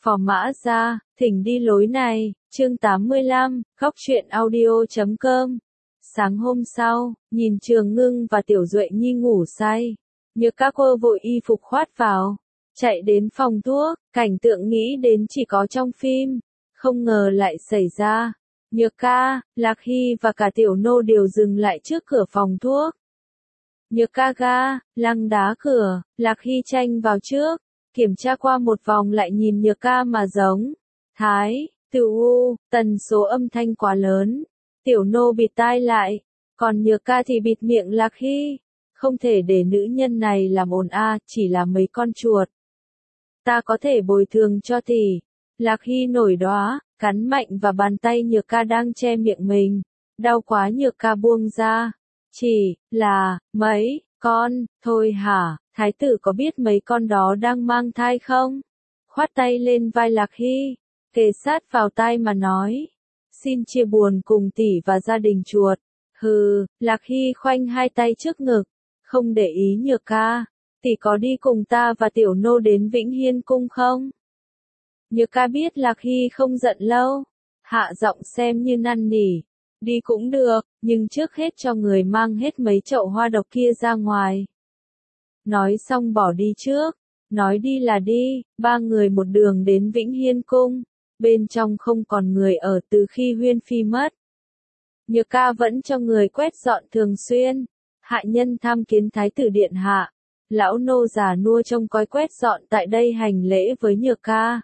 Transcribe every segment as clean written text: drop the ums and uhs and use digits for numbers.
Phò Mã Gia, thỉnh đi lối này, chương 85, Góc truyện audio.com. Sáng hôm sau, nhìn Trường Ngưng và Tiểu Duệ Nhi ngủ say, Nhược Ca cô vội y phục khoát vào, chạy đến phòng thuốc, cảnh tượng nghĩ đến chỉ có trong phim, không ngờ lại xảy ra. Nhược Ca, Lạc Hy và cả Tiểu Nô đều dừng lại trước cửa phòng thuốc. Nhược Ca ga, lăng đá cửa, Lạc Hy tranh vào trước, kiểm tra qua một vòng lại nhìn Nhược Ca mà giống. Thái, Tử U, tần số âm thanh quá lớn. Tiểu Nô bịt tai lại, còn Nhược Ca thì bịt miệng Lạc Hy. Không thể để nữ nhân này làm ồn chỉ là mấy con chuột. Ta có thể bồi thường cho tỷ. Lạc Hy nổi đoá, cắn mạnh vào bàn tay Nhược Ca đang che miệng mình. Đau quá Nhược Ca buông ra. Chỉ là, mấy con, thôi hả, thái tử có biết mấy con đó đang mang thai không? Khoát tay lên vai Lạc Hy, kề sát vào tai mà nói. Xin chia buồn cùng tỷ và gia đình chuột. Hừ, Lạc Hy khoanh hai tay trước ngực, không để ý Nhược Ca. Tỷ có đi cùng ta và Tiểu Nô đến Vĩnh Hiên Cung không? Nhược Ca biết Lạc Hy không giận lâu, hạ giọng xem như năn nỉ. Đi cũng được, nhưng trước hết cho người mang hết mấy chậu hoa độc kia ra ngoài. Nói xong bỏ đi trước, nói đi là đi, ba người một đường đến Vĩnh Hiên Cung, bên trong không còn người ở từ khi Huyên Phi mất. Nhược Ca vẫn cho người quét dọn thường xuyên, hạ nhân tham kiến Thái tử điện hạ, lão nô già nua trông coi quét dọn tại đây hành lễ với Nhược Ca.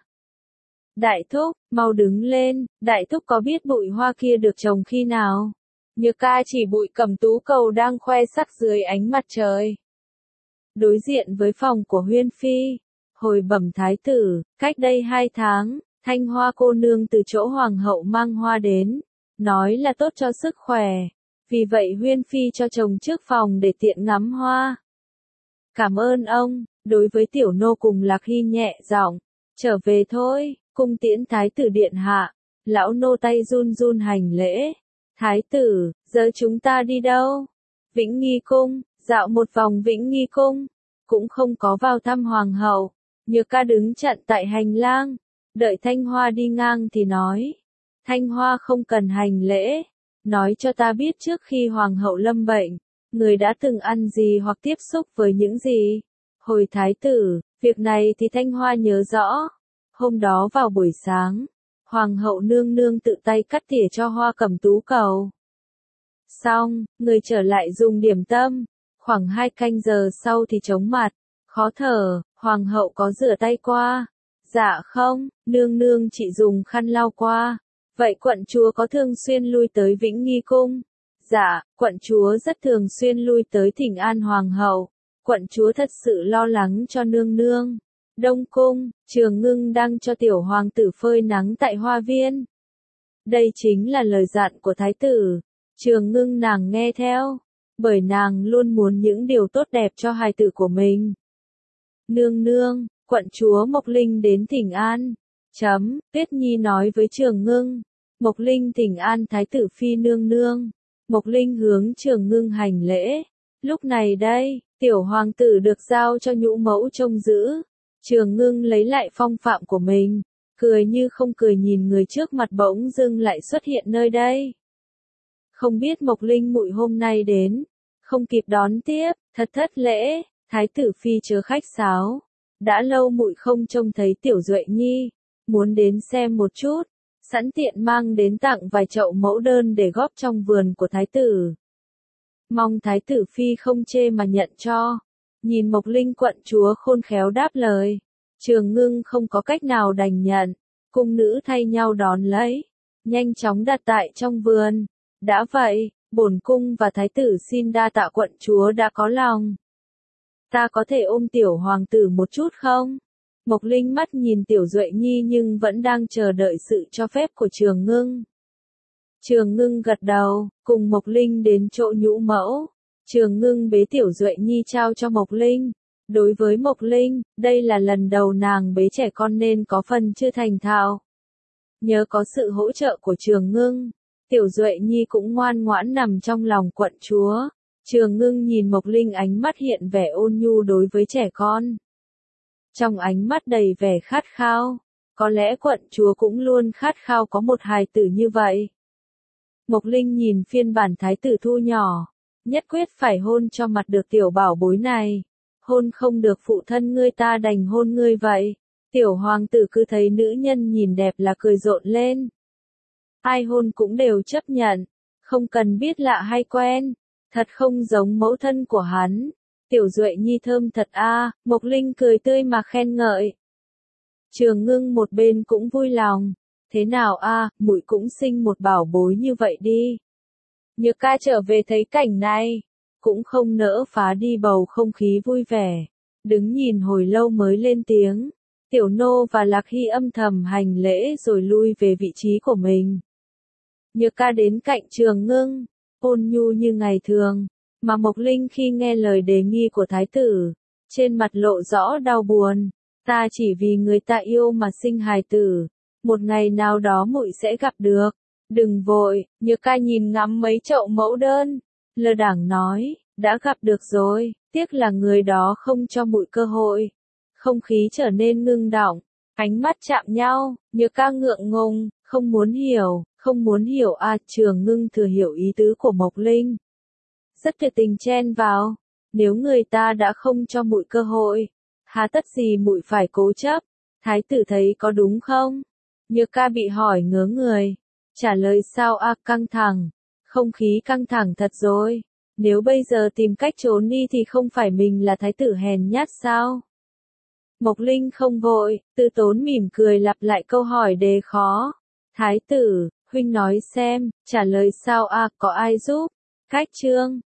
Đại thúc, mau đứng lên, đại thúc có biết bụi hoa kia được trồng khi nào? Nhược Ca chỉ bụi cẩm tú cầu đang khoe sắc dưới ánh mặt trời. Đối diện với phòng của Huyên Phi, hồi bẩm thái tử, cách đây 2 tháng, Thanh Hoa cô nương từ chỗ hoàng hậu mang hoa đến, nói là tốt cho sức khỏe, vì vậy Huyên Phi cho trồng trước phòng để tiện ngắm hoa. Cảm ơn ông, đối với Tiểu Nô cùng Lạc Hy nhẹ giọng, trở về thôi. Cung tiễn thái tử điện hạ, lão nô tay run run hành lễ. Thái tử, giờ chúng ta đi đâu? Vĩnh Nghi Cung, dạo một vòng Vĩnh Nghi Cung, cũng không có vào thăm hoàng hậu. Nhược Ca đứng chặn tại hành lang, đợi Thanh Hoa đi ngang thì nói. Thanh Hoa không cần hành lễ, nói cho ta biết trước khi hoàng hậu lâm bệnh, người đã từng ăn gì hoặc tiếp xúc với những gì. Hồi thái tử, việc này thì Thanh Hoa nhớ rõ. Hôm đó vào buổi sáng, hoàng hậu nương nương tự tay cắt tỉa cho hoa cẩm tú cầu. Xong, người trở lại dùng điểm tâm, khoảng 2 canh giờ sau thì chóng mặt, khó thở, hoàng hậu có rửa tay qua. Dạ không, nương nương chỉ dùng khăn lau qua. Vậy quận chúa có thường xuyên lui tới Vĩnh Nghi Cung? Dạ, quận chúa rất thường xuyên lui tới thỉnh an hoàng hậu. Quận chúa thật sự lo lắng cho nương nương. Đông Cung, Trường Ngưng đang cho tiểu hoàng tử phơi nắng tại hoa viên. Đây chính là lời dặn của thái tử. Trường Ngưng nàng nghe theo, bởi nàng luôn muốn những điều tốt đẹp cho hài tử của mình. Nương nương, quận chúa Mộc Linh đến thỉnh an. Tuyết Nhi nói với Trường Ngưng. Mộc Linh thỉnh an thái tử phi nương nương. Mộc Linh hướng Trường Ngưng hành lễ. Lúc này đây, tiểu hoàng tử được giao cho nhũ mẫu trông giữ. Trường Ngưng lấy lại phong phạm của mình, cười như không cười nhìn người trước mặt bỗng dưng lại xuất hiện nơi đây. Không biết Mộc Linh muội hôm nay đến, không kịp đón tiếp, thật thất lễ, thái tử phi chớ khách sáo. Đã lâu muội không trông thấy Tiểu Duệ Nhi, muốn đến xem một chút, sẵn tiện mang đến tặng vài chậu mẫu đơn để góp trong vườn của thái tử. Mong thái tử phi không chê mà nhận cho. Nhìn Mộc Linh quận chúa khôn khéo đáp lời, Trường Ngưng không có cách nào đành nhận, cung nữ thay nhau đón lấy, nhanh chóng đặt tại trong vườn. Đã vậy, bổn cung và thái tử xin đa tạ quận chúa đã có lòng. Ta có thể ôm tiểu hoàng tử một chút không? Mộc Linh mắt nhìn Tiểu Duệ Nhi nhưng vẫn đang chờ đợi sự cho phép của Trường Ngưng. Trường Ngưng gật đầu, cùng Mộc Linh đến chỗ nhũ mẫu. Trường Ngưng bế Tiểu Duệ Nhi trao cho Mộc Linh. Đối với Mộc Linh, đây là lần đầu nàng bế trẻ con nên có phần chưa thành thạo. Nhớ có sự hỗ trợ của Trường Ngưng, Tiểu Duệ Nhi cũng ngoan ngoãn nằm trong lòng quận chúa. Trường Ngưng nhìn Mộc Linh ánh mắt hiện vẻ ôn nhu đối với trẻ con. Trong ánh mắt đầy vẻ khát khao, Có lẽ quận chúa cũng luôn khát khao có một hài tử như vậy. Mộc Linh nhìn phiên bản thái tử thu nhỏ, nhất quyết phải hôn cho mặt được tiểu bảo bối này. Hôn không được phụ thân ngươi ta đành hôn ngươi vậy. Tiểu hoàng tử cứ thấy nữ nhân nhìn đẹp là cười rộn lên. Ai hôn cũng đều chấp nhận, không cần biết lạ hay quen, thật không giống mẫu thân của hắn. Tiểu Duệ Nhi thơm thật a, Mộc Linh cười tươi mà khen ngợi. Trường Ngưng một bên cũng vui lòng, thế nào a, muội cũng sinh một bảo bối như vậy đi. Nhược ca trở về thấy cảnh này, cũng không nỡ phá đi bầu không khí vui vẻ, đứng nhìn hồi lâu mới lên tiếng. Tiểu Nô và Lạc Hy âm thầm hành lễ rồi lui về vị trí của mình. Nhược ca đến cạnh Trường Ngưng, ôn nhu như ngày thường, mà Mộc Linh khi nghe lời đề nghị của thái tử, trên mặt lộ rõ đau buồn. Ta chỉ vì người ta yêu mà sinh hài tử, một ngày nào đó muội sẽ gặp được. Đừng vội, Nhược ca nhìn ngắm mấy chậu mẫu đơn, lơ đãng nói, đã gặp được rồi, tiếc là người đó không cho muội cơ hội. Không khí trở nên ngưng đọng, ánh mắt chạm nhau, Nhược ca ngượng ngùng, không muốn hiểu à. Trường Ngưng thừa hiểu ý tứ của Mộc Linh, rất nhiệt tình chen vào, nếu người ta đã không cho muội cơ hội, hà tất gì muội phải cố chấp. Thái tử thấy có đúng không? Nhược ca bị hỏi ngớ người, trả lời sao a, căng thẳng, không khí căng thẳng thật rồi. Nếu bây giờ tìm cách trốn đi thì không phải mình là thái tử hèn nhát sao? Mộc Linh không vội, từ tốn mỉm cười lặp lại câu hỏi đề khó. Thái tử, huynh nói xem, trả lời sao a, có ai giúp? Cách trương,